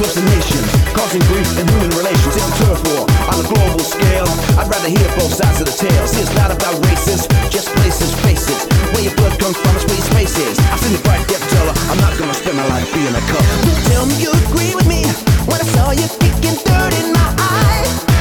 clubs and nations, causing grief in human relations. It's a turf war on a global scale. I'd rather hear both sides of the tale. See, it's not about races, just places, faces. Where your blood comes from is where your space is. I've seen the bright depth teller. I'm not gonna spend my life being a color. Tell me you agree with me when I saw you kicking dirt in my eye.